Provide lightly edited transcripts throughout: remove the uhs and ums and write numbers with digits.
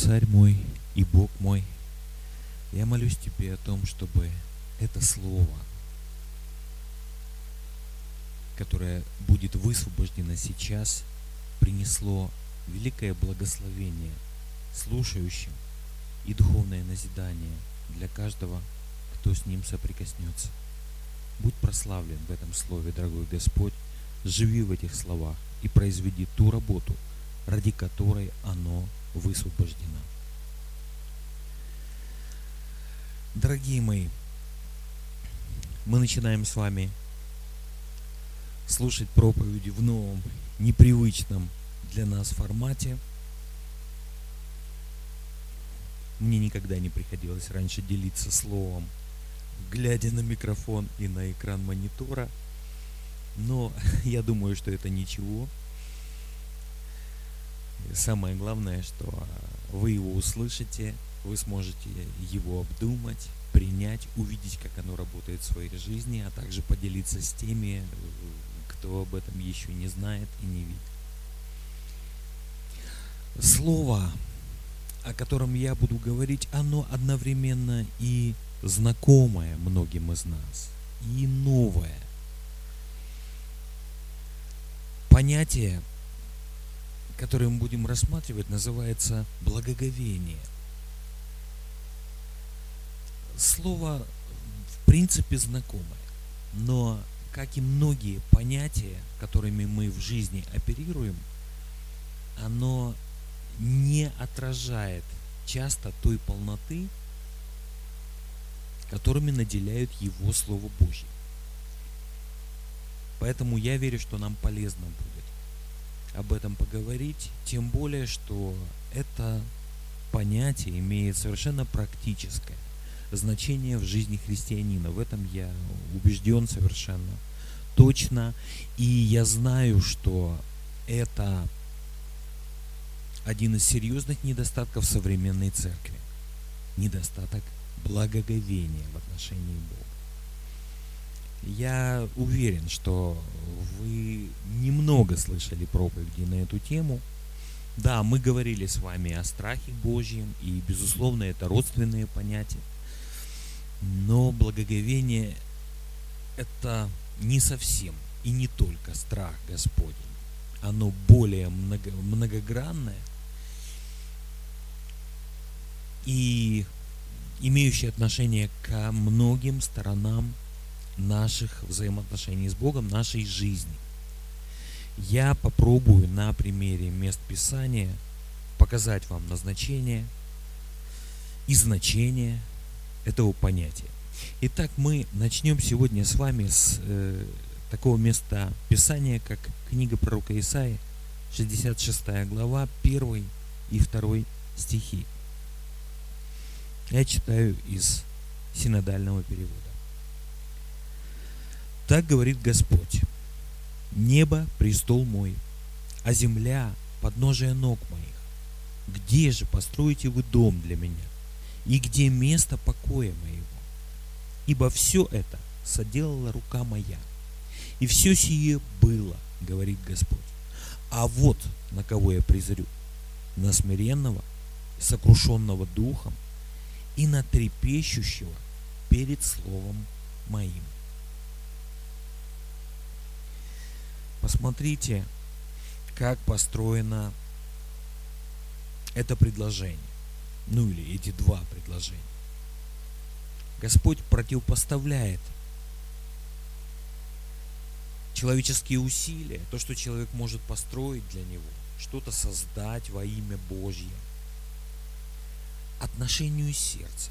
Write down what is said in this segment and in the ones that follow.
Царь мой и Бог мой, я молюсь Тебе о том, чтобы это слово, которое будет высвобождено сейчас, принесло великое благословение слушающим и духовное назидание для каждого, кто с ним соприкоснется. Будь прославлен в этом слове, дорогой Господь, живи в этих словах и произведи ту работу, ради которой оно высвобождено. Дорогие мои, мы начинаем с вами слушать проповеди в новом, непривычном для нас формате. Мне никогда не приходилось раньше делиться словом, глядя на микрофон и на экран монитора, но я думаю, что это ничего. Самое главное, что вы его услышите, вы сможете его обдумать, принять, увидеть, как оно работает в своей жизни, а также поделиться с теми, кто об этом еще не знает и не видит. Слово, о котором я буду говорить, оно одновременно и знакомое многим из нас, и новое. Понятие, которое мы будем рассматривать, называется благоговение. Слово в принципе знакомое, но, как и многие понятия, которыми мы в жизни оперируем, оно не отражает часто той полноты, которыми наделяют его Слово Божье. Поэтому я верю, что нам полезно будет об этом поговорить, тем более, что это понятие имеет совершенно практическое значение в жизни христианина. В этом я убежден совершенно точно. И я знаю, что это один из серьезных недостатков современной церкви. Недостаток благоговения в отношении Бога. Я уверен, что вы немного слышали проповеди на эту тему. Да, мы говорили с вами о страхе Божьем, и, безусловно, это родственные понятия. Но благоговение – это не совсем и не только страх Господень. Оно более многогранное и имеющее отношение ко многим сторонам наших взаимоотношений с Богом, нашей жизни. Я попробую на примере мест Писания показать вам назначение и значение этого понятия. Итак, мы начнем сегодня с вами с такого места Писания, как книга пророка Исаии, 66 глава, 1 и 2 стихи. Я читаю из синодального перевода. Так говорит Господь: небо – престол мой, а земля – подножие ног моих. Где же построите вы дом для меня? И где место покоя моего? Ибо все это соделала рука моя. И все сие было, говорит Господь. А вот на кого я презрю: на смиренного, сокрушенного духом и на трепещущего перед словом моим. Посмотрите, как построено это предложение. Ну или эти два предложения. Господь противопоставляет человеческие усилия, то, что человек может построить для него, что-то создать во имя Божье, отношению сердца.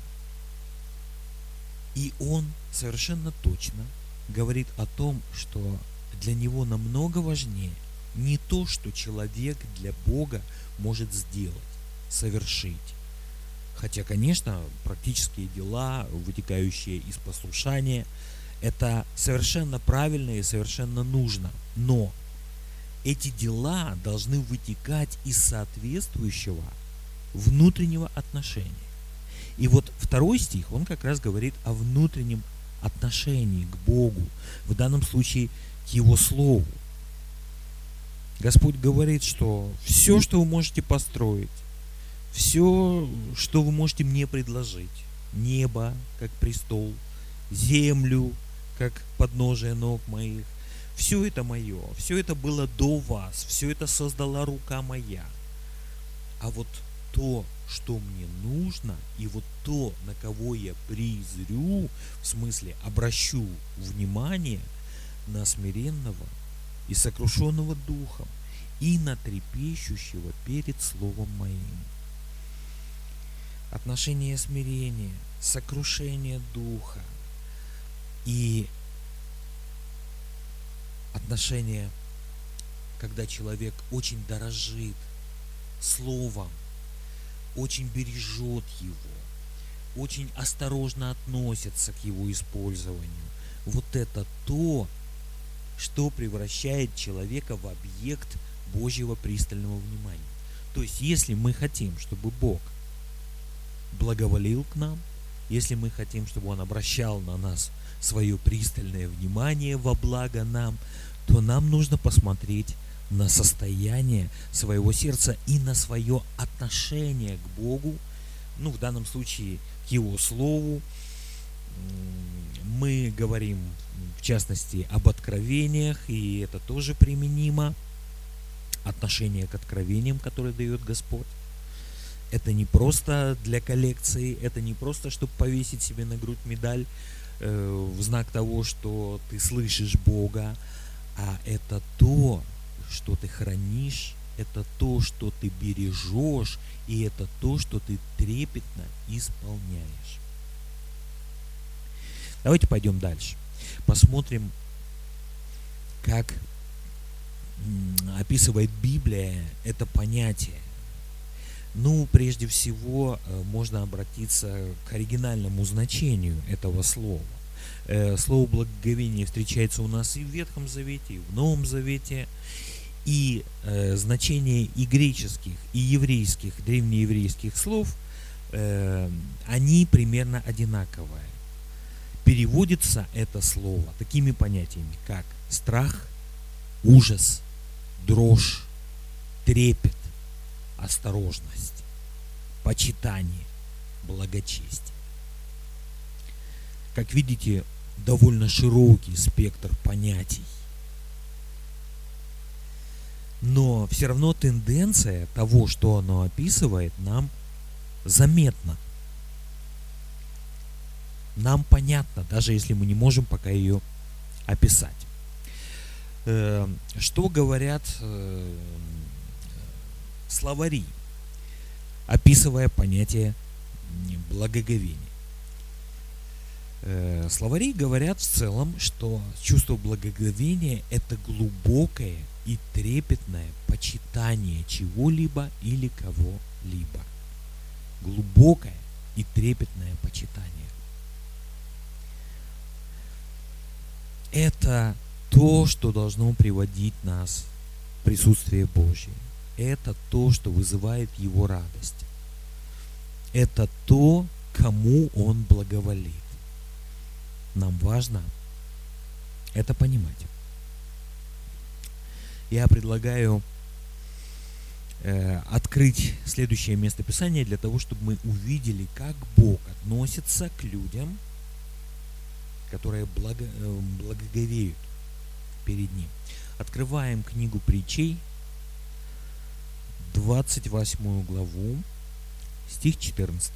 И он совершенно точно говорит о том, что для него намного важнее не то, что человек для Бога может сделать, совершить. Хотя, конечно, практические дела, вытекающие из послушания, это совершенно правильно и совершенно нужно. Но эти дела должны вытекать из соответствующего внутреннего отношения. И вот 2 стих, он как раз говорит о внутреннем отношении к Богу, в данном случае к Его Слову. Господь говорит, что все, что вы можете построить, Все, что вы можете мне предложить. Небо, как престол, землю, как подножие ног моих. Все это мое, все это было до вас, все это создала рука моя. А вот то, что мне нужно, и вот то, на кого я призрю, в смысле обращу внимание, на смиренного и сокрушенного духом, и на трепещущего перед словом моим. Отношение смирения, сокрушение духа и отношение, когда человек очень дорожит словом, очень бережет его, очень осторожно относится к его использованию. Вот это то, что превращает человека в объект Божьего пристального внимания. То есть, если мы хотим, чтобы Бог благоволил к нам, если мы хотим, чтобы Он обращал на нас свое пристальное внимание во благо нам, то нам нужно посмотреть на состояние своего сердца и на свое отношение к Богу, в данном случае к Его Слову. Мы говорим, в частности, об откровениях, и это тоже применимо. Отношение к откровениям, которые дает Господь. Это не просто для коллекции, это не просто, чтобы повесить себе на грудь медаль в знак того, что ты слышишь Бога, а это то, что ты хранишь, это то, что ты бережешь, и это то, что ты трепетно исполняешь. Давайте пойдем дальше. Посмотрим, как описывает Библия это понятие. Прежде всего, можно обратиться к оригинальному значению этого слова. Слово благоговение встречается у нас и в Ветхом Завете, и в Новом Завете. И значение и греческих, и еврейских, древнееврейских слов, они примерно одинаковые. Переводится это слово такими понятиями, как страх, ужас, дрожь, трепет, осторожность, почитание, благочестие. Как видите, довольно широкий спектр понятий. Но все равно тенденция того, что оно описывает, нам заметна. Нам понятно, даже если мы не можем пока ее описать. Что говорят словари, описывая понятие благоговения? Словари говорят в целом, что чувство благоговения – это глубокое и трепетное почитание чего-либо или кого-либо. Глубокое и трепетное почитание. Это то, что должно приводить нас в присутствие Божье. Это то, что вызывает Его радость. Это то, кому Он благоволит. Нам важно это понимать. Я предлагаю открыть следующее место Писания для того, чтобы мы увидели, как Бог относится к людям, которые благоговеют перед Ним. Открываем книгу Притчей, 28 главу, стих 14.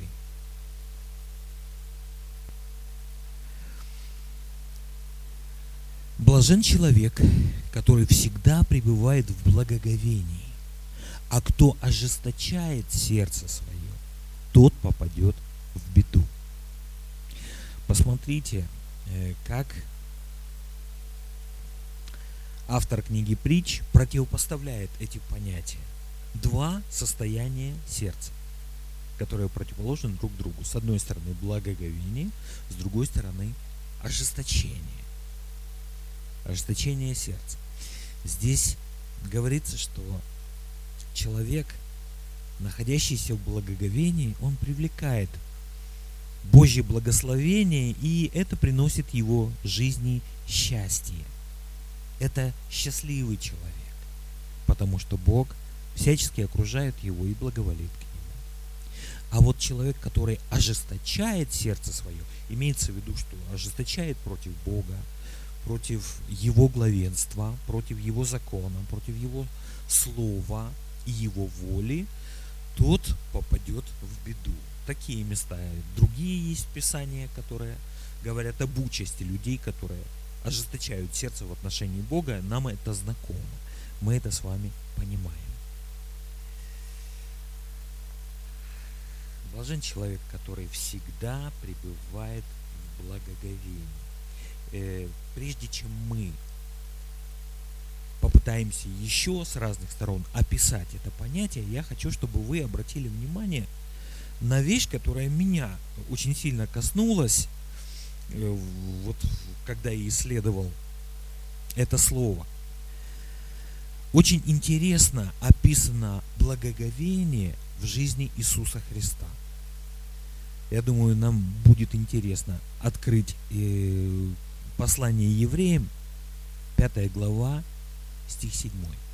Блажен человек, который всегда пребывает в благоговении, а кто ожесточает сердце свое, тот попадет в беду. Посмотрите, как автор книги Притч противопоставляет эти понятия. Два состояния сердца, которые противоположны друг другу. С одной стороны благоговение, с другой стороны ожесточение. Ожесточение сердца. Здесь говорится, что человек, находящийся в благоговении, он привлекает Божье благословение, и это приносит его жизни счастье. Это счастливый человек, потому что Бог всячески окружает его и благоволит к нему. А вот человек, который ожесточает сердце свое, имеется в виду, что ожесточает против Бога, против Его главенства, против Его закона, против Его слова и Его воли, тот попадет в беду. Такие места. Другие есть писания, которые говорят об участи людей, которые ожесточают сердце в отношении Бога. Нам это знакомо. Мы это с вами понимаем. Блажен человек, который всегда пребывает в благоговении. Прежде чем мы попытаемся еще с разных сторон описать это понятие, я хочу, чтобы вы обратили внимание на вещь, которая меня очень сильно коснулась, вот когда я исследовал это слово. Очень интересно описано благоговение в жизни Иисуса Христа. Я думаю, нам будет интересно открыть послание евреям, 5 глава, стих 7.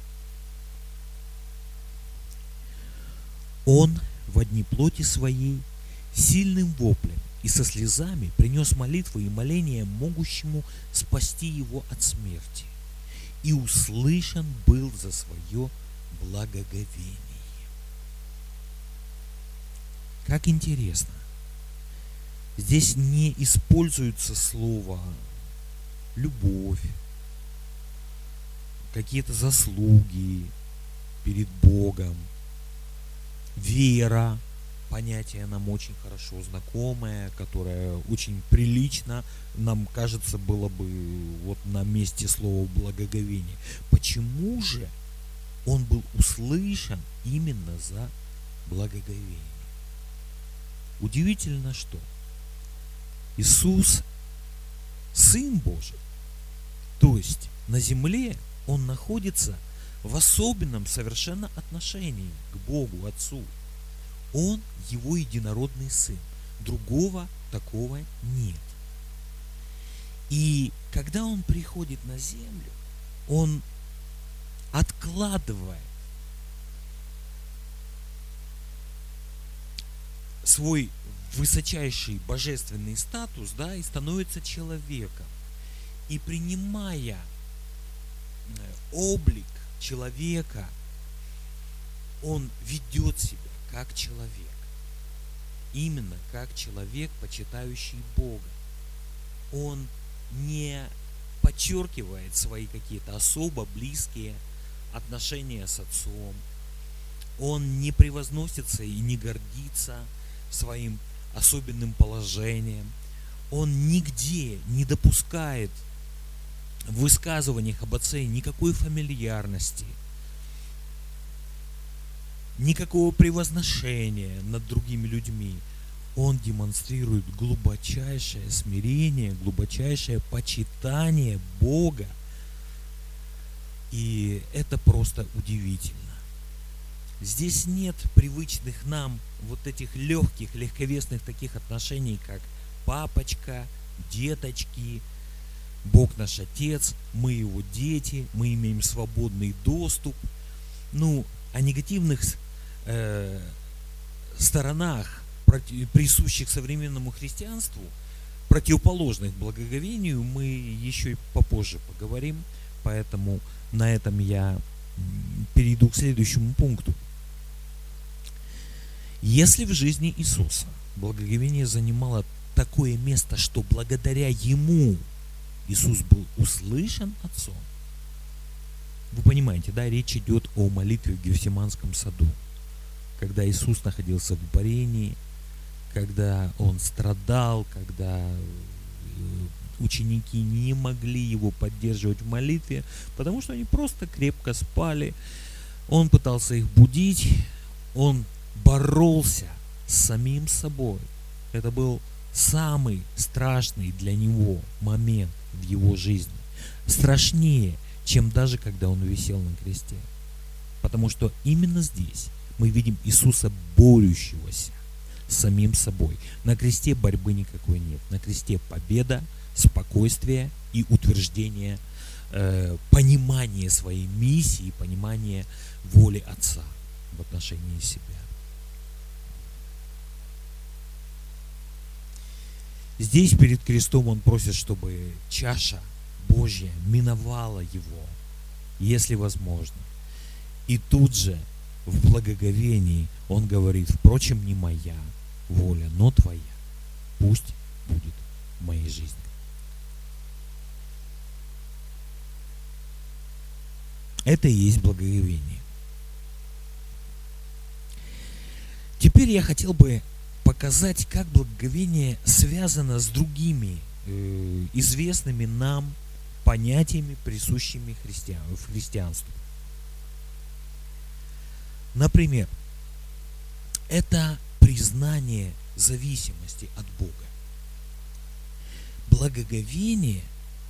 Он во дни плоти своей сильным воплем и со слезами принес молитву и моление могущему спасти его от смерти, и услышан был за свое благоговение. Как интересно. Здесь не используется слово любовь, какие-то заслуги перед Богом, вера, понятие нам очень хорошо знакомое, которое очень прилично, нам кажется, было бы вот на месте слова благоговение. Почему же он был услышан именно за благоговение? Удивительно, что Иисус Сын Божий, то есть на земле Он находится в особенном совершенно отношении к Богу Отцу. Он Его единородный Сын. Другого такого нет. И когда Он приходит на землю, Он откладывает свой высочайший божественный статус, да, и становится человеком. И принимая облик человека, он ведет себя как человек. Именно как человек, почитающий Бога. Он не подчеркивает свои какие-то особо близкие отношения с Отцом. Он не превозносится и не гордится своим особенным положением. Он нигде не допускает в высказываниях об Отце никакой фамильярности, никакого превозношения над другими людьми. Он демонстрирует глубочайшее смирение, глубочайшее почитание Бога. И это просто удивительно. Здесь нет привычных нам вот этих легких, легковесных таких отношений, как папочка, деточки, Бог наш Отец, мы Его дети, мы имеем свободный доступ. О негативных сторонах, присущих современному христианству, противоположных благоговению, мы еще и попозже поговорим, поэтому на этом я перейду к следующему пункту. Если в жизни Иисуса благоговение занимало такое место, что благодаря Ему Иисус был услышан Отцом, вы понимаете, да, речь идет о молитве в Гефсиманском саду, когда Иисус находился в борении, когда Он страдал, когда ученики не могли Его поддерживать в молитве, потому что они просто крепко спали. Он пытался их будить, Он боролся с самим собой. Это был самый страшный для Него момент в Его жизни. Страшнее, чем даже когда Он висел на кресте. Потому что именно здесь мы видим Иисуса, борющегося с самим собой. На кресте борьбы никакой нет. На кресте победа, спокойствие и утверждение, понимание своей миссии, понимание воли Отца в отношении себя. Здесь перед крестом он просит, чтобы чаша Божья миновала его, если возможно. И тут же в благоговении он говорит: впрочем, не моя воля, но твоя. Пусть будет в моей жизни. Это и есть благоговение. Теперь я хотел бы показать, как благоговение связано с другими известными нам понятиями, присущими в христианстве. Например, это признание зависимости от Бога. Благоговение,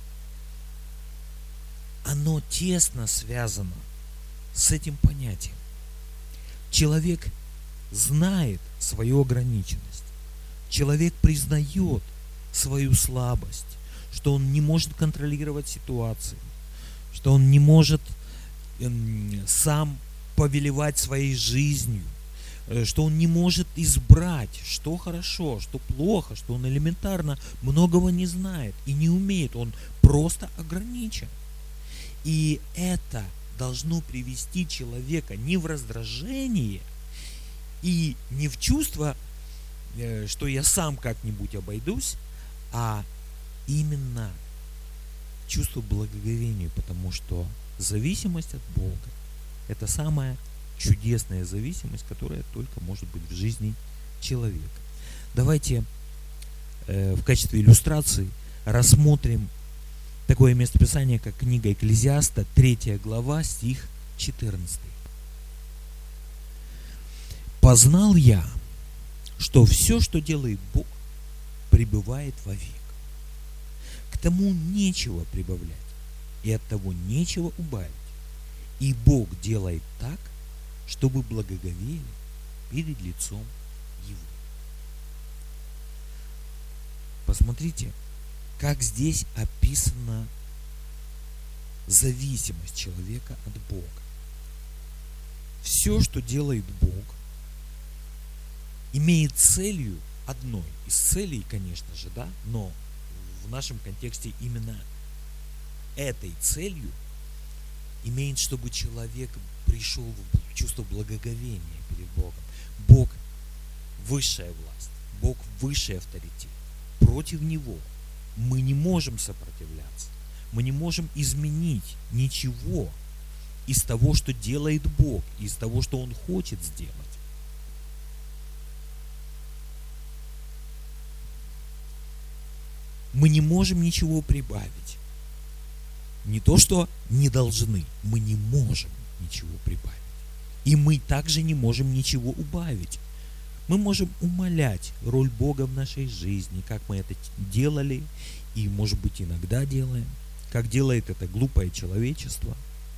оно тесно связано с этим понятием. Человек знает свою ограниченность. Человек признает свою слабость, что он не может контролировать ситуацию, что он не может сам повелевать своей жизнью, что он не может избрать, что хорошо, что плохо, что он элементарно многого не знает и не умеет, он просто ограничен. И это должно привести человека не в раздражение и не в чувство, что я сам как-нибудь обойдусь, а именно чувство благоговения, потому что зависимость от Бога — это самая чудесная зависимость, которая только может быть в жизни человека. Давайте в качестве иллюстрации рассмотрим такое местописание, как книга Экклезиаста, 3 глава, стих 14. «Познал я, что все, что делает Бог, пребывает вовек. К тому нечего прибавлять, и от того нечего убавить. И Бог делает так, чтобы благоговели перед лицом Его». Посмотрите, как здесь описана зависимость человека от Бога. Все, что делает Бог, имеет целью одной. Из целей, конечно же, да, но в нашем контексте именно этой целью имеет, чтобы человек пришел в чувство благоговения перед Богом. Бог – высшая власть, Бог – высший авторитет. Против Него мы не можем сопротивляться, мы не можем изменить ничего из того, что делает Бог, из того, что Он хочет сделать. Мы не можем ничего прибавить. Не то, что не должны, мы не можем ничего прибавить. И мы также не можем ничего убавить. Мы можем умалять роль Бога в нашей жизни, как мы это делали и, может быть, иногда делаем, как делает это глупое человечество.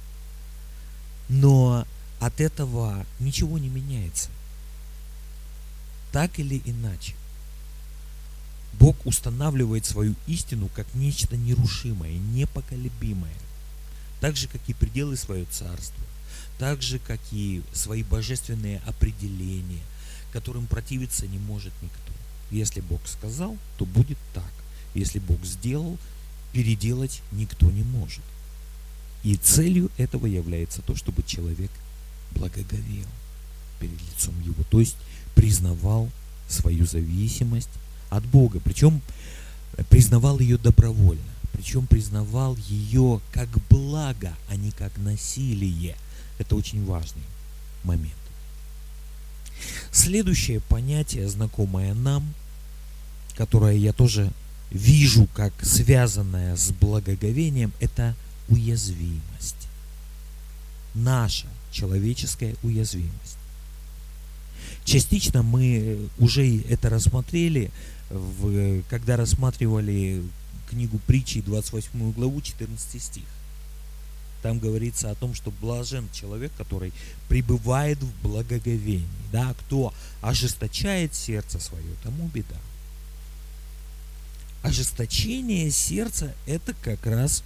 Но от этого ничего не меняется. Так или иначе, Бог устанавливает свою истину как нечто нерушимое, непоколебимое, так же, как и пределы своего царства, так же, как и свои божественные определения, которым противиться не может никто. Если Бог сказал, то будет так. Если Бог сделал, переделать никто не может. И целью этого является то, чтобы человек благоговел перед лицом Его, то есть признавал свою зависимость от Бога, причем признавал ее добровольно, причем признавал ее как благо, а не как насилие. Это очень важный момент. Следующее понятие, знакомое нам, которое я тоже вижу как связанное с благоговением, это уязвимость. Наша человеческая уязвимость. Частично мы уже это рассмотрели, когда рассматривали книгу Притчи, 28 главу, 14 стих. Там говорится о том, что блажен человек, который пребывает в благоговении. Да? Кто ожесточает сердце свое, тому беда. Ожесточение сердца – это как раз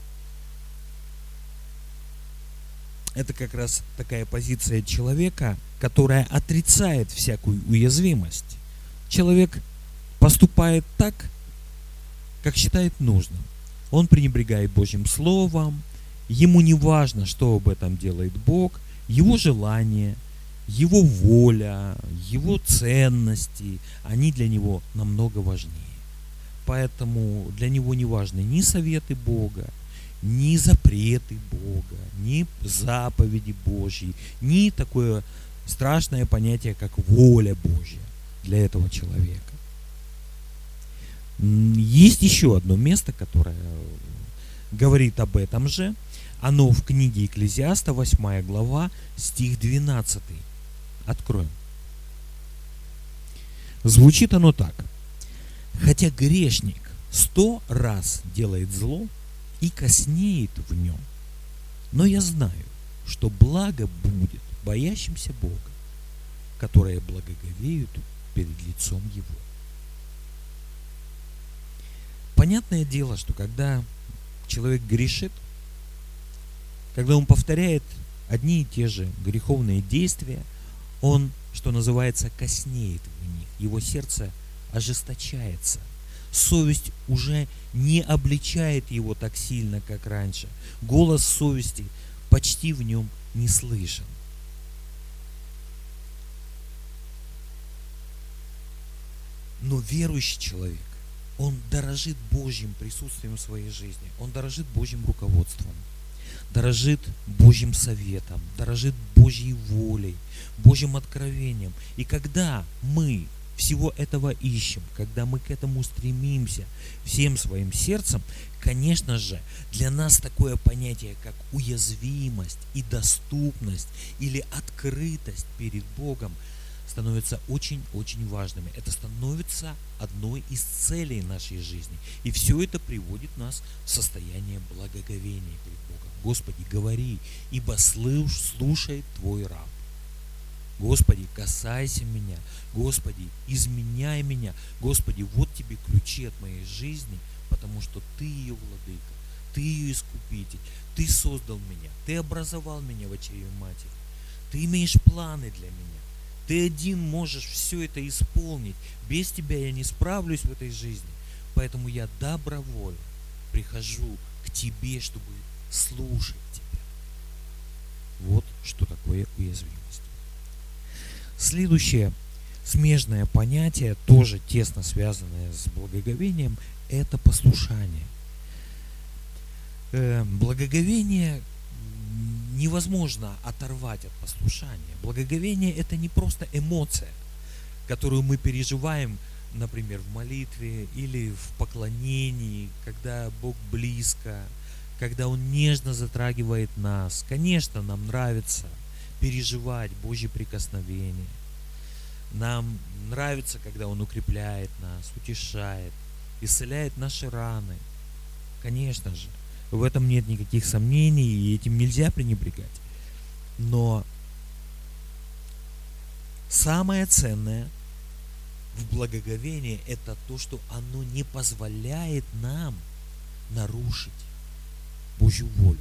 такая позиция человека, которая отрицает всякую уязвимость. Человек поступает так, как считает нужным. Он пренебрегает Божьим Словом, ему не важно, что об этом делает Бог, его желание, его воля, его ценности, они для него намного важнее. Поэтому для него не важны ни советы Бога, ни запреты Бога, ни заповеди Божьи, ни такое страшное понятие, как воля Божья для этого человека. Есть еще одно место, которое говорит об этом же. Оно в книге Экклезиаста, 8 глава, стих 12. Откроем. Звучит оно так. «Хотя грешник 100 раз делает зло и коснеет в нем, но я знаю, что благо будет боящимся Бога, которые благоговеют перед лицом Его». Понятное дело, что когда человек грешит, когда он повторяет одни и те же греховные действия, он, что называется, коснеет в них. Его сердце ожесточается. Совесть уже не обличает его так сильно, как раньше. Голос совести почти в нем не слышен. Но верующий человек, он дорожит Божьим присутствием в своей жизни, он дорожит Божьим руководством, дорожит Божьим советом, дорожит Божьей волей, Божьим откровением. И когда мы всего этого ищем, когда мы к этому стремимся всем своим сердцем, конечно же, для нас такое понятие, как уязвимость и доступность или открытость перед Богом, становятся очень-очень важными. Это становится одной из целей нашей жизни. И все это приводит нас в состояние благоговения перед Богом. Господи, говори, ибо слушает Твой раб. Господи, касайся меня. Господи, изменяй меня. Господи, вот Тебе ключи от моей жизни, потому что Ты ее владыка, Ты ее искупитель, Ты создал меня, Ты образовал меня в чреве матери, Ты имеешь планы для меня. Ты один можешь все это исполнить. Без Тебя я не справлюсь в этой жизни. Поэтому я добровольно прихожу к Тебе, чтобы слушать Тебя. Вот что такое уязвимость. Следующее смежное понятие, тоже тесно связанное с благоговением, это послушание. Благоговение невозможно оторвать от послушания. Благоговение – это не просто эмоция, которую мы переживаем, например, в молитве или в поклонении, когда Бог близко, когда Он нежно затрагивает нас. Конечно, нам нравится переживать Божье прикосновение. Нам нравится, когда Он укрепляет нас, утешает, исцеляет наши раны. Конечно же. В этом нет никаких сомнений, и этим нельзя пренебрегать. Но самое ценное в благоговении – это то, что оно не позволяет нам нарушить Божью волю.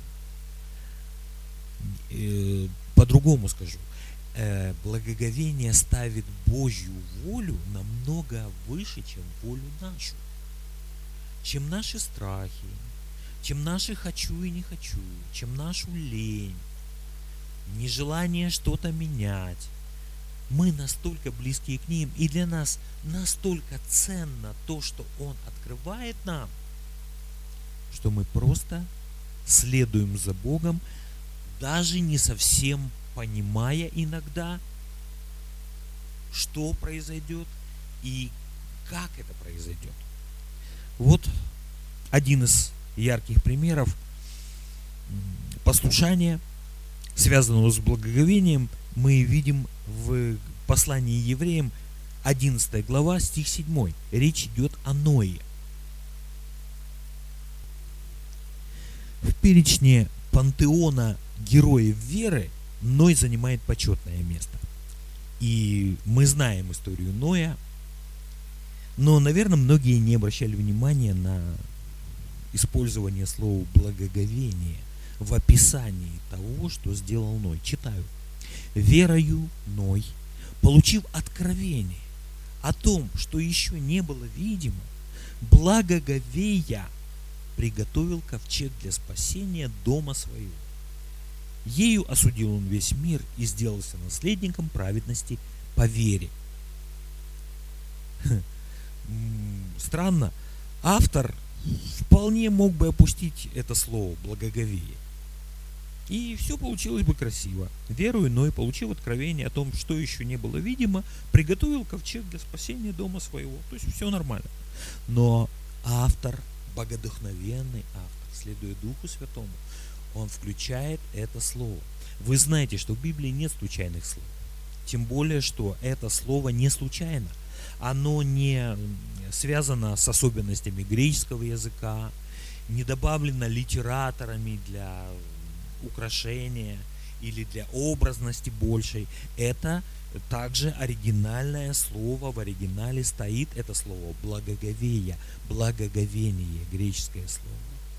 По-другому скажу. Благоговение ставит Божью волю намного выше, чем волю нашу. Чем наши страхи, чем наши хочу и не хочу, чем нашу лень, нежелание что-то менять. Мы настолько близки к ним, и для нас настолько ценно то, что Он открывает нам, что мы просто следуем за Богом, даже не совсем понимая иногда, что произойдет и как это произойдет. Вот один из ярких примеров послушания, связанного с благоговением, мы видим в послании евреям 11 глава, стих 7. Речь идет о Ное. В перечне пантеона героев веры Ной занимает почетное место. И мы знаем историю Ноя, но, наверное, многие не обращали внимания на использование слова благоговение в описании того, что сделал Ной. Читаю. Верою Ной, получив откровение о том, что еще не было видимо, благоговея приготовил ковчег для спасения дома своего. Ею осудил он весь мир и сделался наследником праведности по вере. Странно, автор вполне мог бы опустить это слово «благоговение». И все получилось бы красиво. Верою Ной, получив откровение о том, что еще не было видимо, приготовил ковчег для спасения дома своего. То есть все нормально. Но автор, богодухновенный автор, следуя Духу Святому, он включает это слово. Вы знаете, что в Библии нет случайных слов. Тем более, что это слово не случайно. Оно не связано с особенностями греческого языка, не добавлено литераторами для украшения или для образности большей. Это также оригинальное слово, в оригинале стоит это слово благоговея, благоговение, греческое слово.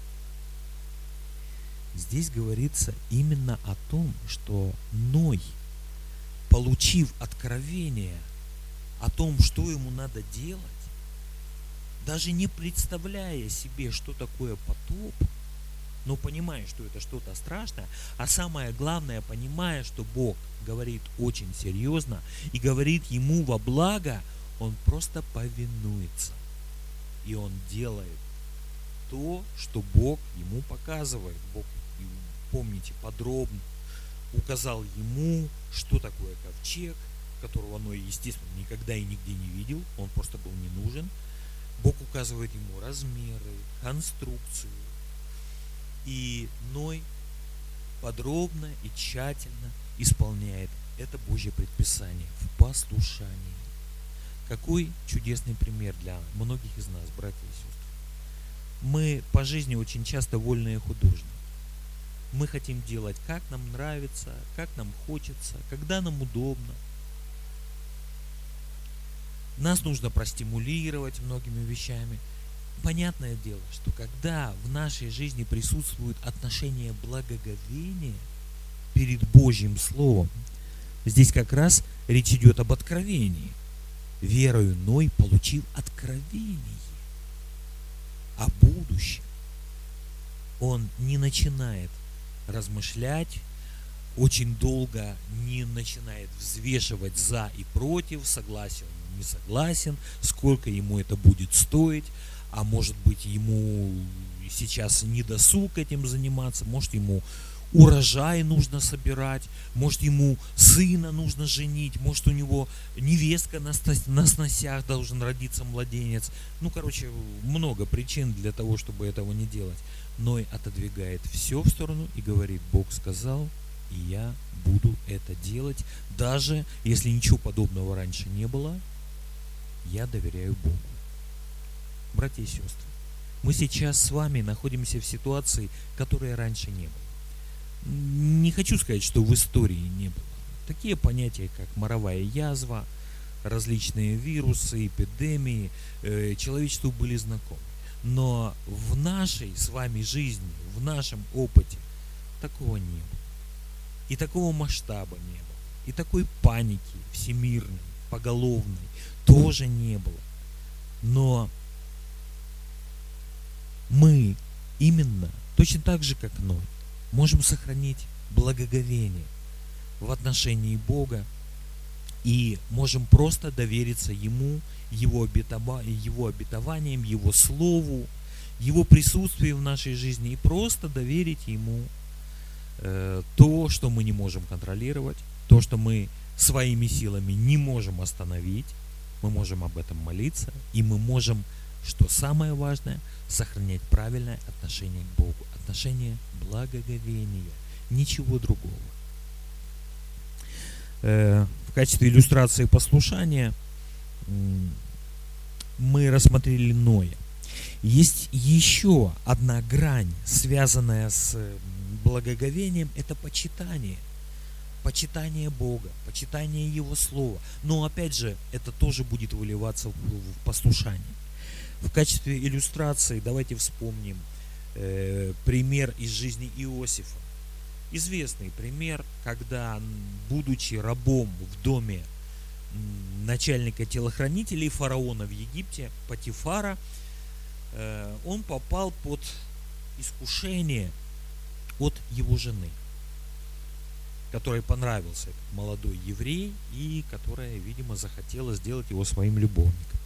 Здесь говорится именно о том, что Ной, получив откровение о том, что ему надо делать, даже не представляя себе, что такое потоп, но понимая, что это что-то страшное, а самое главное, понимая, что Бог говорит очень серьезно и говорит ему во благо, он просто повинуется. И он делает то, что Бог ему показывает. Бог, помните, подробно указал ему, что такое ковчег, которого Ной, естественно, никогда и нигде не видел, он просто был не нужен. Бог указывает ему размеры, конструкцию. И Ной подробно и тщательно исполняет это Божье предписание в послушании. Какой чудесный пример для многих из нас, братья и сестры. Мы по жизни очень часто вольные художники. Мы хотим делать, как нам нравится, как нам хочется, когда нам удобно. Нас нужно простимулировать многими вещами. Понятное дело, что когда в нашей жизни присутствует отношение благоговения перед Божьим Словом, здесь как раз речь идет об откровении. Верою Ной, получив откровение о будущем, он не начинает размышлять, очень долго не начинает взвешивать за и против, согласен, не согласен, сколько ему это будет стоить, а может быть ему сейчас не досуг этим заниматься, может ему урожай нужно собирать, может ему сына нужно женить, может у него невестка на сносях должен родиться младенец. Много причин для того, чтобы этого не делать. Ной отодвигает все в сторону и говорит: Бог сказал, и я буду это делать, даже если ничего подобного раньше не было, я доверяю Богу. Братья и сестры, мы сейчас с вами находимся в ситуации, которой раньше не было. Не хочу сказать, что в истории не было. Такие понятия, как моровая язва, различные вирусы, эпидемии, человечеству были знакомы. Но в нашей с вами жизни, в нашем опыте такого не было. И такого масштаба не было. И такой паники всемирной, поголовной тоже не было. Но мы именно, точно так же, как Ной, можем сохранить благоговение в отношении Бога и можем просто довериться Ему, Его обетованиям, Его Слову, Его присутствию в нашей жизни и просто доверить Ему то, что мы не можем контролировать, то, что мы своими силами не можем остановить. Мы можем об этом молиться, и мы можем, что самое важное, сохранять правильное отношение к Богу, отношение благоговения, ничего другого. В качестве иллюстрации послушания мы рассмотрели Ноя. Есть еще одна грань, связанная с благоговением, это почитание. Почитание Бога, почитание Его Слова. Но опять же, это тоже будет выливаться в послушание. В качестве иллюстрации давайте вспомним пример из жизни Иосифа. Известный пример, когда будучи рабом в доме начальника телохранителей фараона в Египте, Потифара, он попал под искушение от его жены, которой понравился этот молодой еврей и которая, видимо, захотела сделать его своим любовником.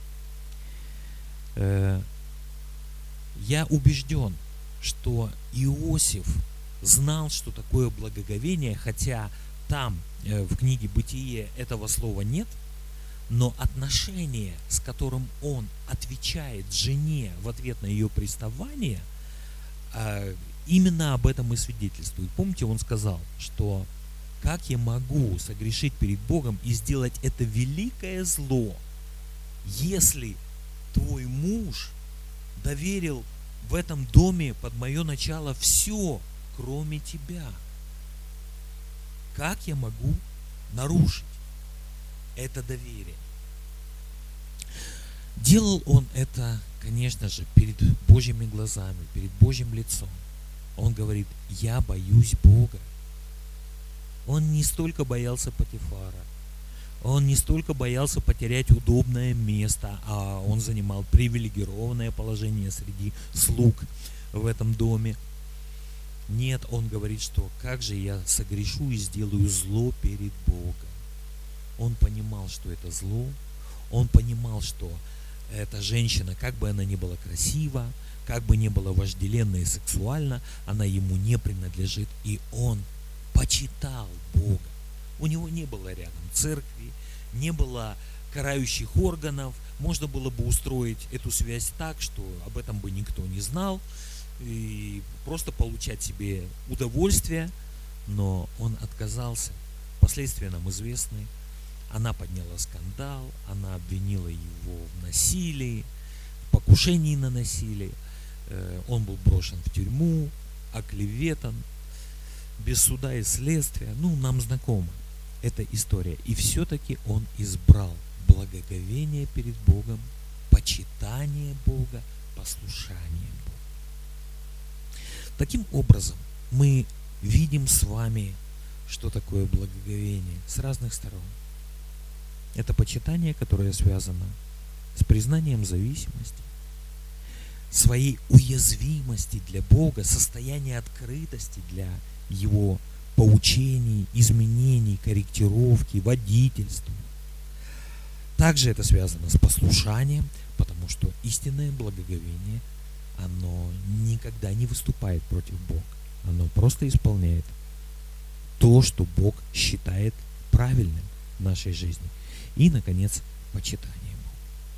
Я убежден, что Иосиф знал, что такое благоговение, хотя там, в книге «Бытие», этого слова нет, но отношение, с которым он отвечает жене в ответ на ее приставание, именно об этом и свидетельствует. Помните, он сказал, что как я могу согрешить перед Богом и сделать это великое зло, если твой муж доверил в этом доме под мое начало все, кроме тебя? Как я могу нарушить это доверие? Делал он это, конечно же, перед Божьими глазами, перед Божьим лицом. Он говорит: я боюсь Бога. Он не столько боялся Потифара, он не столько боялся потерять удобное место, а он занимал привилегированное положение среди слуг в этом доме. Нет, он говорит, что как же я согрешу и сделаю зло перед Богом. Он понимал, что это зло, он понимал, что эта женщина, как бы она ни была красива, как бы ни была вожделенна и сексуальна, она ему не принадлежит, и он почитал Бога. У него не было рядом церкви, не было карающих органов, можно было бы устроить эту связь так, что об этом бы никто не знал, и просто получать себе удовольствие, но он отказался. Последствия нам известны. Она подняла скандал, она обвинила его в насилии, в покушении на насилие. Он был брошен в тюрьму, оклеветан, без суда и следствия. Нам знакома эта история. И все-таки он избрал благоговение перед Богом, почитание Бога, послушание Богу. Таким образом, мы видим с вами, что такое благоговение с разных сторон. Это почитание, которое связано с признанием зависимости, своей уязвимости для Бога, состояние открытости для Его поучений, изменений, корректировки, водительства. Также это связано с послушанием, потому что истинное благоговение, оно никогда не выступает против Бога. Оно просто исполняет то, что Бог считает правильным в нашей жизни. И, наконец, почитание Бога.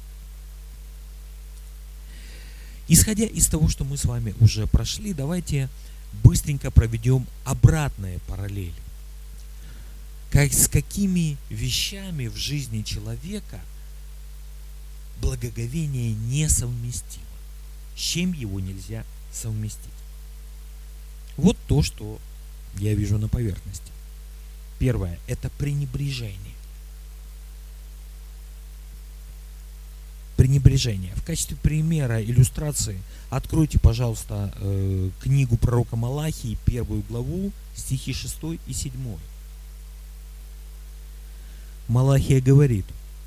Исходя из того, что мы с вами уже прошли, давайте быстренько проведем обратные параллели. С какими вещами в жизни человека благоговение несовместимо? С чем его нельзя совместить? Вот то, что я вижу на поверхности. Первое – это пренебрежение. Пренебрежение. В качестве примера, иллюстрации, откройте, пожалуйста, книгу пророка Малахии, 1 главу, стихи 6 и 7. Малахия говорит: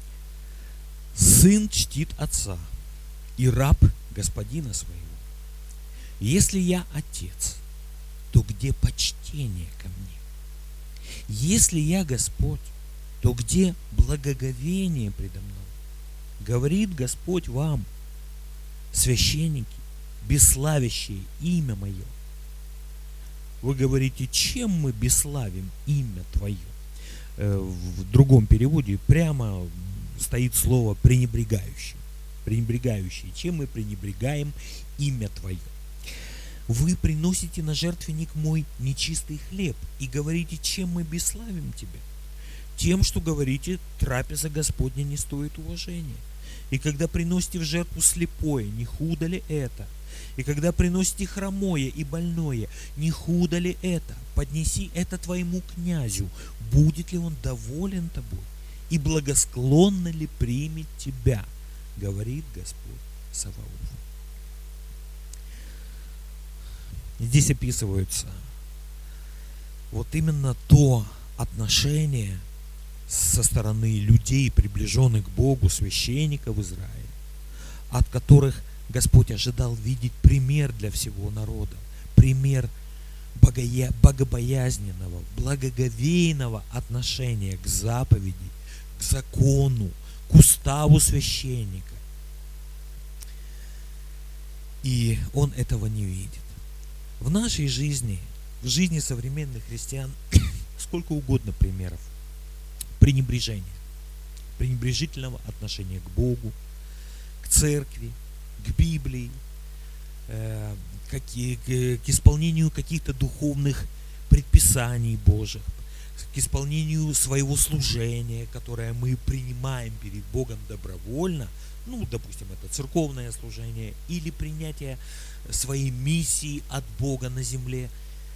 «Сын чтит отца, и раб господина своего. Если я отец, то где почтение ко мне? Если я Господь, то где благоговение предо мной? Говорит Господь вам, священники, бесславящие имя мое». Вы говорите: чем мы бесславим имя Твое? В другом переводе прямо стоит слово пренебрегающий. Пренебрегающий. Чем мы пренебрегаем имя Твое? Вы приносите на жертвенник мой нечистый хлеб и говорите: чем мы бесславим Тебя? Тем, что говорите: трапеза Господня не стоит уважения. И когда приносите в жертву слепое, не худо ли это? И когда приносите хромое и больное, не худо ли это? Поднеси это твоему князю, будет ли он доволен тобой? И благосклонно ли примет тебя? Говорит Господь Саваоф. Здесь описывается вот именно то отношение со стороны людей, приближенных к Богу, священников Израиля, от которых Господь ожидал видеть пример для всего народа, пример богобоязненного, благоговейного отношения к заповеди, к закону, к уставу священника. И он этого не видит. В нашей жизни, в жизни современных христиан, сколько угодно примеров пренебрежения, пренебрежительного отношения к Богу, к церкви, к Библии, к исполнению каких-то духовных предписаний Божьих, к исполнению своего служения, которое мы принимаем перед Богом добровольно, допустим, это церковное служение, или принятие своей миссии от Бога на земле.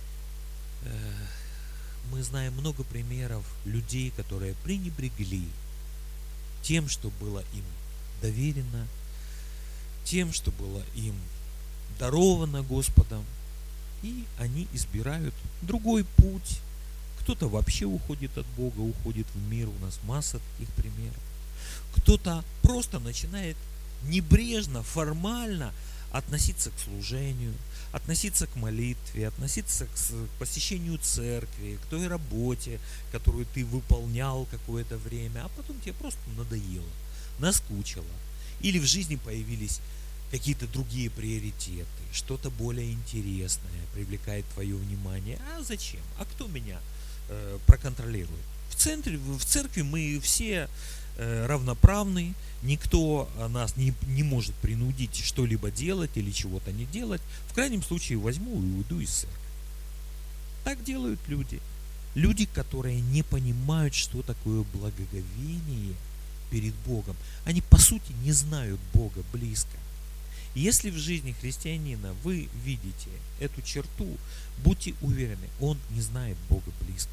Мы знаем много примеров людей, которые пренебрегли тем, что было им доверено, тем, что было им даровано Господом, и они избирают другой путь. Кто-то вообще уходит от Бога, уходит в мир, у нас масса таких примеров. Кто-то просто начинает небрежно, формально относиться к служению, относиться к молитве, относиться к посещению церкви, к той работе, которую ты выполнял какое-то время, а потом тебе просто надоело, наскучило. Или в жизни появились какие-то другие приоритеты, что-то более интересное привлекает твое внимание. А зачем? А кто меня проконтролирует? В церкви мы все равноправны, никто нас не может принудить что-либо делать или чего-то не делать. В крайнем случае возьму и уйду из церкви. Так делают люди. Люди, которые не понимают, что такое благоговение перед Богом. Они по сути не знают Бога близко. Если в жизни христианина вы видите эту черту, будьте уверены, он не знает Бога близко.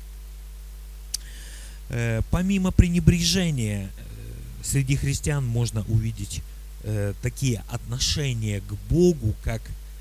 Помимо пренебрежения, среди христиан можно увидеть такие отношения к Богу, как,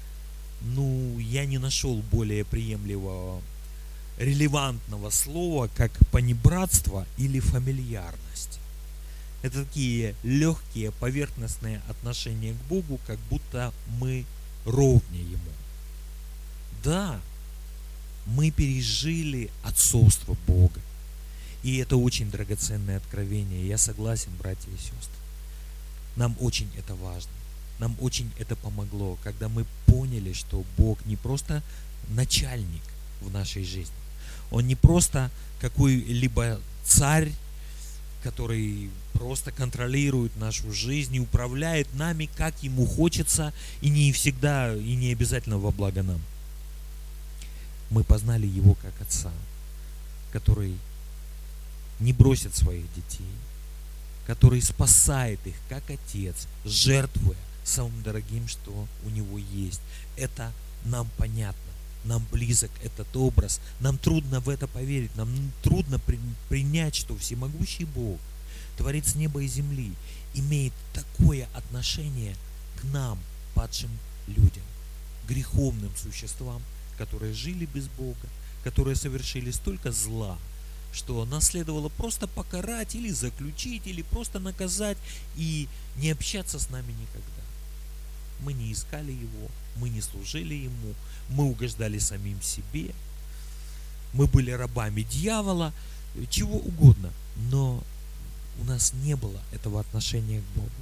я не нашел более приемлемого, релевантного слова, как понебратство или фамильярность. Это такие легкие, поверхностные отношения к Богу, как будто мы ровнее Ему. Да, мы пережили отцовство Бога. И это очень драгоценное откровение. Я согласен, братья и сестры. Нам очень это важно. Нам очень это помогло, когда мы поняли, что Бог не просто начальник в нашей жизни. Он не просто какой-либо царь, который просто контролирует нашу жизнь и управляет нами, как ему хочется, и не всегда, и не обязательно во благо нам. Мы познали Его как Отца, который не бросит своих детей, который спасает их как Отец, жертвуя самым дорогим, что у Него есть. Это нам понятно, нам близок этот образ, нам трудно в это поверить, нам трудно принять, что всемогущий Бог, Творец неба и земли, имеет такое отношение к нам, падшим людям, греховным существам, которые жили без Бога, которые совершили столько зла, что нас следовало просто покарать или заключить, или просто наказать и не общаться с нами никогда. Мы не искали Его, мы не служили Ему, мы угождали самим себе, мы были рабами дьявола, чего угодно, но у нас не было этого отношения к Богу.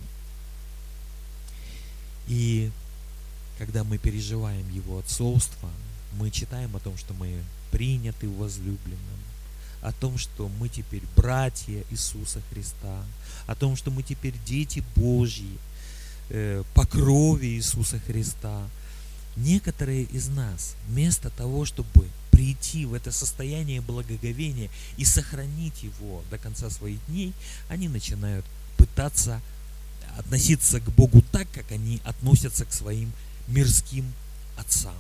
И когда мы переживаем Его отцовство, мы читаем о том, что мы приняты в возлюбленном, о том, что мы теперь братья Иисуса Христа, о том, что мы теперь дети Божьи по крови Иисуса Христа. Некоторые из нас, вместо того, чтобы прийти в это состояние благоговения и сохранить его до конца своих дней, они начинают пытаться относиться к Богу так, как они относятся к своим мирским отцам.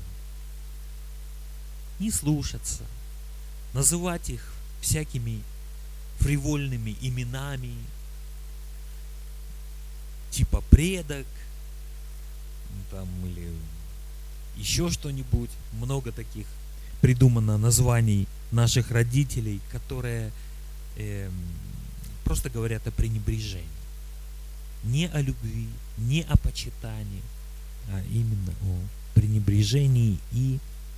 Не слушаться, называть их всякими фривольными именами, типа предок, или еще что-нибудь, много таких придумано названий наших родителей, которые просто говорят о пренебрежении. Не о любви, не о почитании, а именно о пренебрежении. И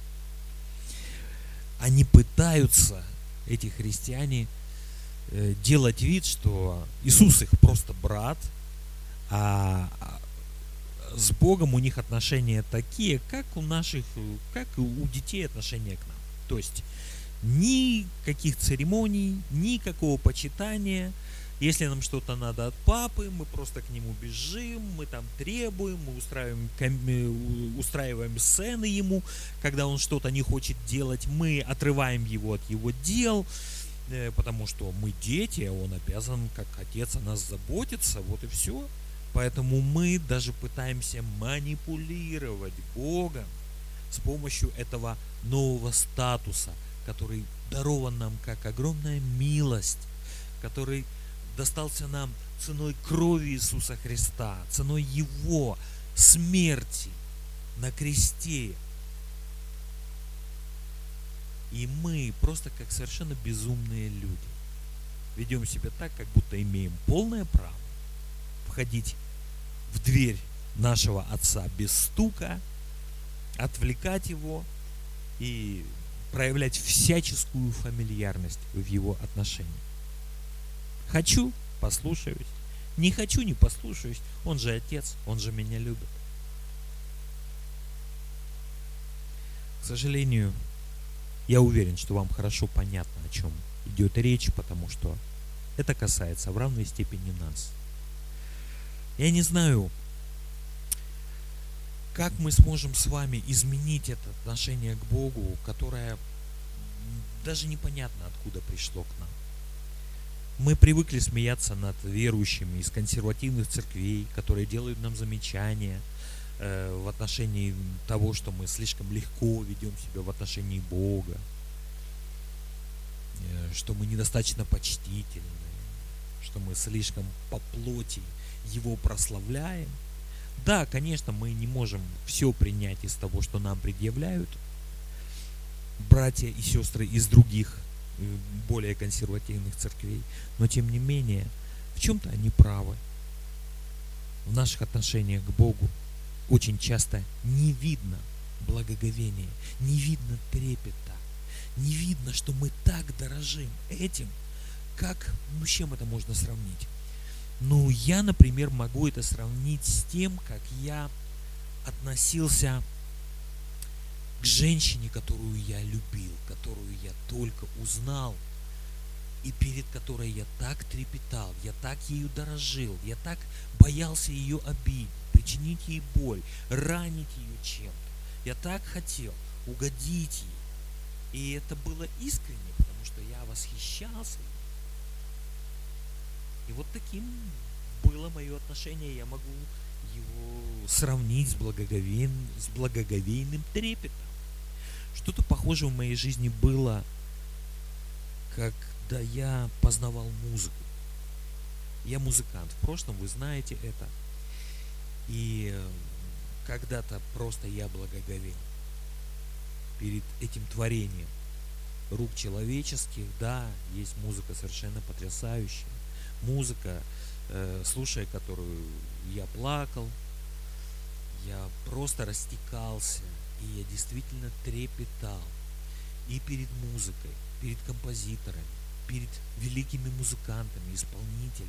они пытаются, эти христиане, делать вид, что Иисус их просто брат, а с Богом у них отношения такие, как и у детей отношения к нам. То есть никаких церемоний, никакого почитания. Если нам что-то надо от папы, мы просто к нему бежим, мы там требуем, мы устраиваем сцены ему. Когда он что-то не хочет делать, мы отрываем его от его дел, потому что мы дети, а он обязан, как отец, о нас заботиться, вот и все. Поэтому мы даже пытаемся манипулировать Богом с помощью этого нового статуса, который дарован нам как огромная милость, который достался нам ценой крови Иисуса Христа, ценой Его смерти на кресте. И мы просто как совершенно безумные люди ведем себя так, как будто имеем полное право входить в дверь нашего Отца без стука, отвлекать Его и проявлять всяческую фамильярность в Его отношении. Хочу – послушаюсь. Не хочу – не послушаюсь. Он же Отец, Он же меня любит. К сожалению, я уверен, что вам хорошо понятно, о чем идет речь, потому что это касается в равной степени нас. Я не знаю, как мы сможем с вами изменить это отношение к Богу, которое даже непонятно откуда пришло к нам. Мы привыкли смеяться над верующими из консервативных церквей, которые делают нам замечания в отношении того, что мы слишком легко ведем себя в отношении Бога, что мы недостаточно почтительны, что мы слишком по плоти Его прославляем. Да, конечно, мы не можем все принять из того, что нам предъявляют братья и сестры из других, более консервативных церквей, но тем не менее, в чем-то они правы. В наших отношениях к Богу очень часто не видно благоговения, не видно трепета, не видно, что мы так дорожим этим, как, с чем это можно сравнить? Я, например, могу это сравнить с тем, как я относился к женщине, которую я любил, которую я только узнал, и перед которой я так трепетал, я так ею дорожил, я так боялся ее обидеть, причинить ей боль, ранить ее чем-то. Я так хотел угодить ей. И это было искренне, потому что я восхищался ей. И вот таким было мое отношение. Я могу его сравнить с благоговейным трепетом. Что-то похожее в моей жизни было, когда я познавал музыку. Я музыкант. В прошлом вы знаете это. И когда-то просто я благоговел перед этим творением рук человеческих. Да, есть музыка совершенно потрясающая. Музыка, слушая которую я плакал, я просто растекался, и я действительно трепетал и перед музыкой, перед композиторами, перед великими музыкантами, исполнителями.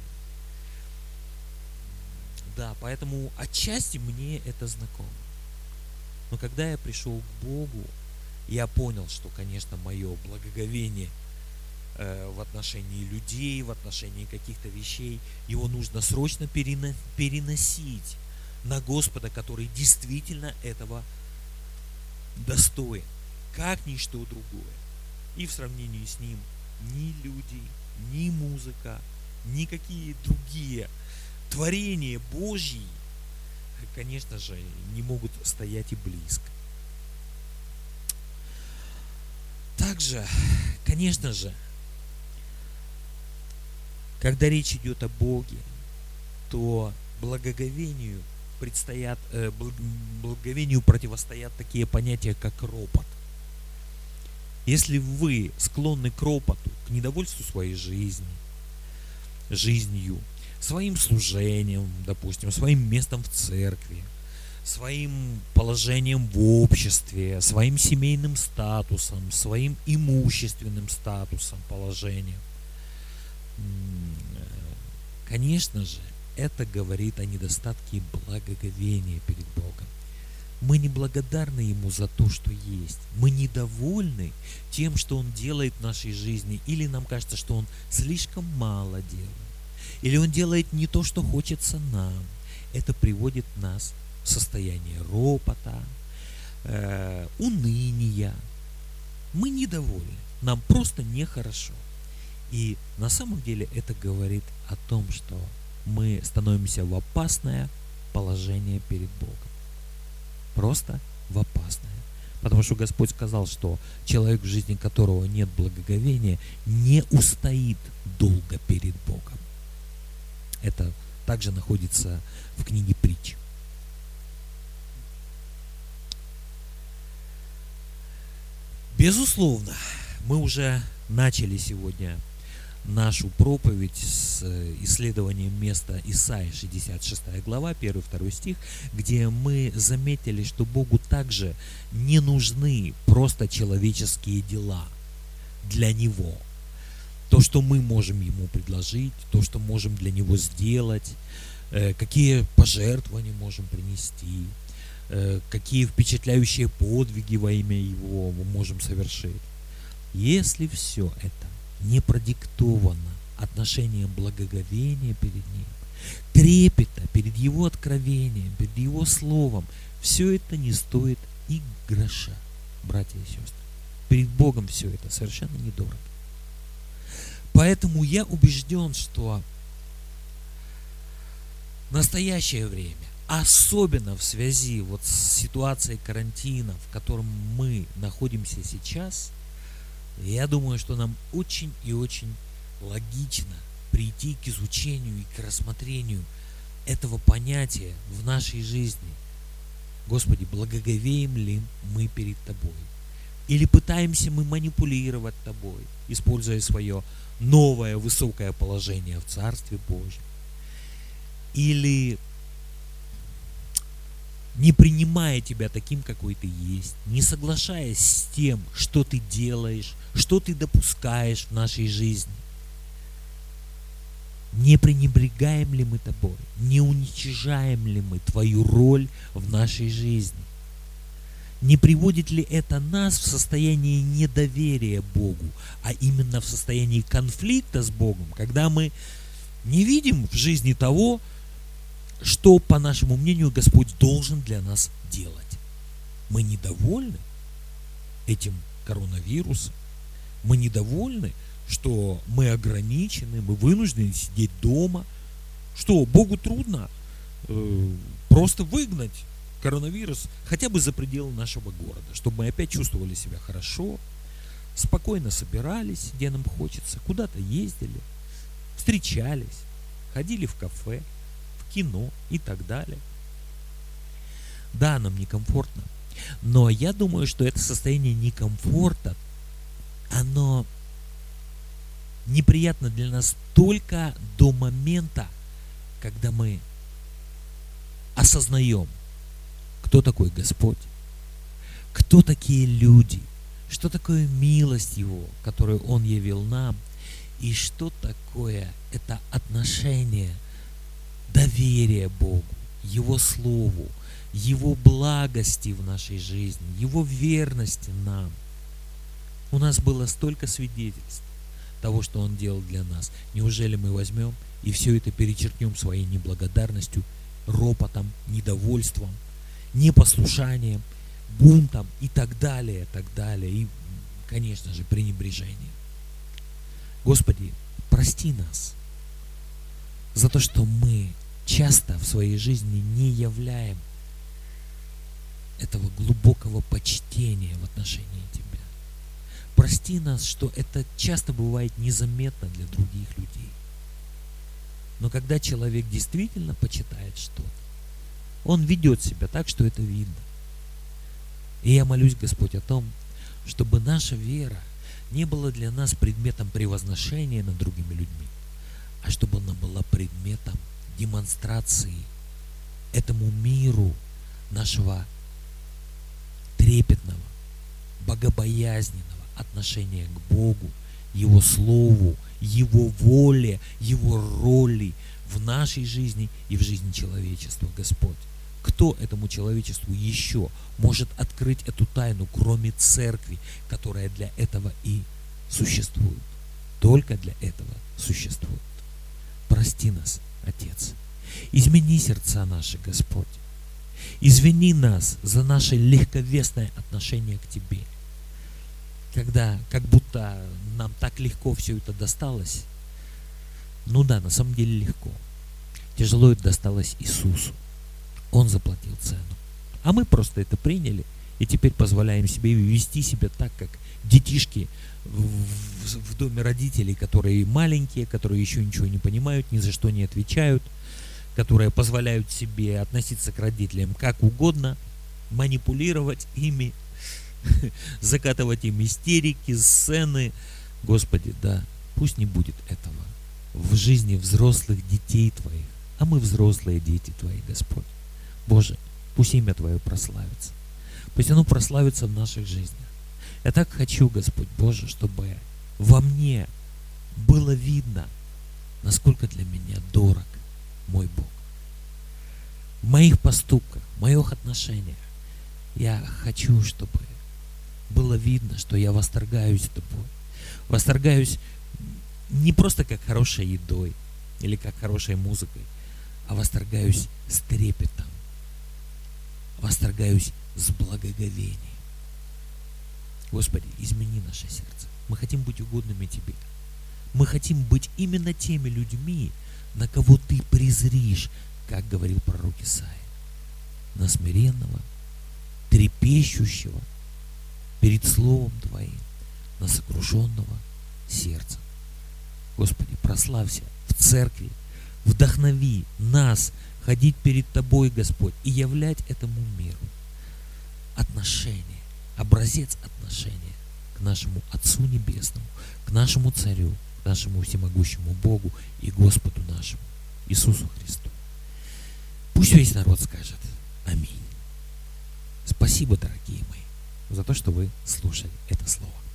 Да, поэтому отчасти мне это знакомо. Но когда я пришел к Богу, я понял, что, конечно, мое благоговение в отношении людей, в отношении каких-то вещей, его нужно срочно переносить на Господа, который действительно этого достоин, как ничто другое. И в сравнении с Ним ни люди, ни музыка, никакие другие творения Божьи, конечно же, не могут стоять и близко. Также, конечно же, когда речь идет о Боге, то благоговению противостоят такие понятия, как ропот. Если вы склонны к ропоту, к недовольству своей жизнью, своим служением, допустим, своим местом в церкви, своим положением в обществе, своим семейным статусом, своим имущественным статусом, положением, конечно же, это говорит о недостатке благоговения перед Богом. Мы не благодарны Ему за то, что есть. Мы недовольны тем, что Он делает в нашей жизни. Или нам кажется, что Он слишком мало делает. Или Он делает не то, что хочется нам. Это приводит нас в состояние ропота, уныния. Мы недовольны. Нам просто нехорошо. И на самом деле это говорит о том, что мы становимся в опасное положение перед Богом. Просто в опасное. Потому что Господь сказал, что человек, в жизни которого нет благоговения, не устоит долго перед Богом. Это также находится в книге Притч. Безусловно, мы уже начали сегодня нашу проповедь с исследованием места Исаии, 66 глава, 1-2 стих, где мы заметили, что Богу также не нужны просто человеческие дела для Него. То, что мы можем Ему предложить, то, что можем для Него сделать, какие пожертвования можем принести, какие впечатляющие подвиги во имя Его мы можем совершить. Если все это не продиктовано отношением благоговения перед Ним, трепета перед Его откровением, перед Его Словом, все это не стоит и гроша, братья и сестры. Перед Богом все это совершенно недорого. Поэтому я убежден, что в настоящее время, особенно в связи с ситуацией карантина, в котором мы находимся сейчас, я думаю, что нам очень и очень логично прийти к изучению и к рассмотрению этого понятия в нашей жизни. Господи, благоговеем ли мы перед Тобой? Или пытаемся мы манипулировать Тобой, используя свое новое высокое положение в Царстве Божьем? Или не принимая Тебя таким, какой Ты есть, не соглашаясь с тем, что Ты делаешь, что Ты допускаешь в нашей жизни, не пренебрегаем ли мы Тобой, не уничижаем ли мы Твою роль в нашей жизни? Не приводит ли это нас в состояние недоверия Богу, а именно в состоянии конфликта с Богом, когда мы не видим в жизни того, что, по нашему мнению, Господь должен для нас делать? Мы недовольны этим коронавирусом, мы недовольны, что мы ограничены, мы вынуждены сидеть дома, что Богу трудно просто выгнать коронавирус хотя бы за пределы нашего города, чтобы мы опять чувствовали себя хорошо, спокойно собирались, где нам хочется, куда-то ездили, встречались, ходили в кафе, в кино и так далее. Да, нам некомфортно, но я думаю, что это состояние некомфорта, оно неприятно для нас только до момента, когда мы осознаем, кто такой Господь, кто такие люди, что такое милость Его, которую Он явил нам, и что такое это отношение, доверие Богу, Его Слову, Его благости в нашей жизни, Его верности нам. У нас было столько свидетельств того, что Он делал для нас. Неужели мы возьмем и все это перечеркнем своей неблагодарностью, ропотом, недовольством, непослушанием, бунтом и так далее, и, конечно же, пренебрежением? Господи, прости нас за то, что мы часто в своей жизни не являем этого глубокого почтения в отношении Тебя. Прости нас, что это часто бывает незаметно для других людей. Но когда человек действительно почитает что-то, он ведет себя так, что это видно. И я молюсь, Господь, о том, чтобы наша вера не была для нас предметом превозношения над другими людьми, а чтобы она была предметом демонстрации этому миру нашего трепетного, богобоязненного отношения к Богу, Его Слову, Его воле, Его роли в нашей жизни и в жизни человечества, Господь. Кто этому человечеству еще может открыть эту тайну, кроме церкви, которая для этого и существует? Только для этого существует. Прости нас, Отец. Измени сердца наши, Господь. Извини нас за наше легковесное отношение к Тебе. Когда как будто нам так легко все это досталось. Ну да, на самом деле легко. Тяжело это досталось Иисусу. Он заплатил цену. А мы просто это приняли и теперь позволяем себе вести себя так, как детишки в доме родителей, которые маленькие, которые еще ничего не понимают, ни за что не отвечают, которые позволяют себе относиться к родителям как угодно, манипулировать ими, закатывать им истерики, сцены. Господи, да, пусть не будет этого в жизни взрослых детей Твоих, а мы взрослые дети Твои, Господь. Боже, пусть имя Твое прославится. Пусть оно прославится в наших жизнях. Я так хочу, Господь Боже, чтобы во мне было видно, насколько для меня дорог мой Бог. В моих поступках, в моих отношениях я хочу, чтобы было видно, что я восторгаюсь Тобой. Восторгаюсь не просто как хорошей едой или как хорошей музыкой, а восторгаюсь с трепетом. Восторгаюсь с благоговением. Господи, измени наше сердце. Мы хотим быть угодными Тебе. Мы хотим быть именно теми людьми, на кого Ты презришь, как говорил пророк Исаия. На смиренного, трепещущего перед Словом Твоим, на сокрушенного сердца. Господи, прославься в церкви, вдохнови нас ходить перед Тобой, Господь, и являть этому миру отношение, образец отношения к нашему Отцу Небесному, к нашему Царю, к нашему всемогущему Богу и Господу нашему, Иисусу Христу. Пусть весь народ скажет аминь. Спасибо, дорогие мои, за то, что вы слушали это слово.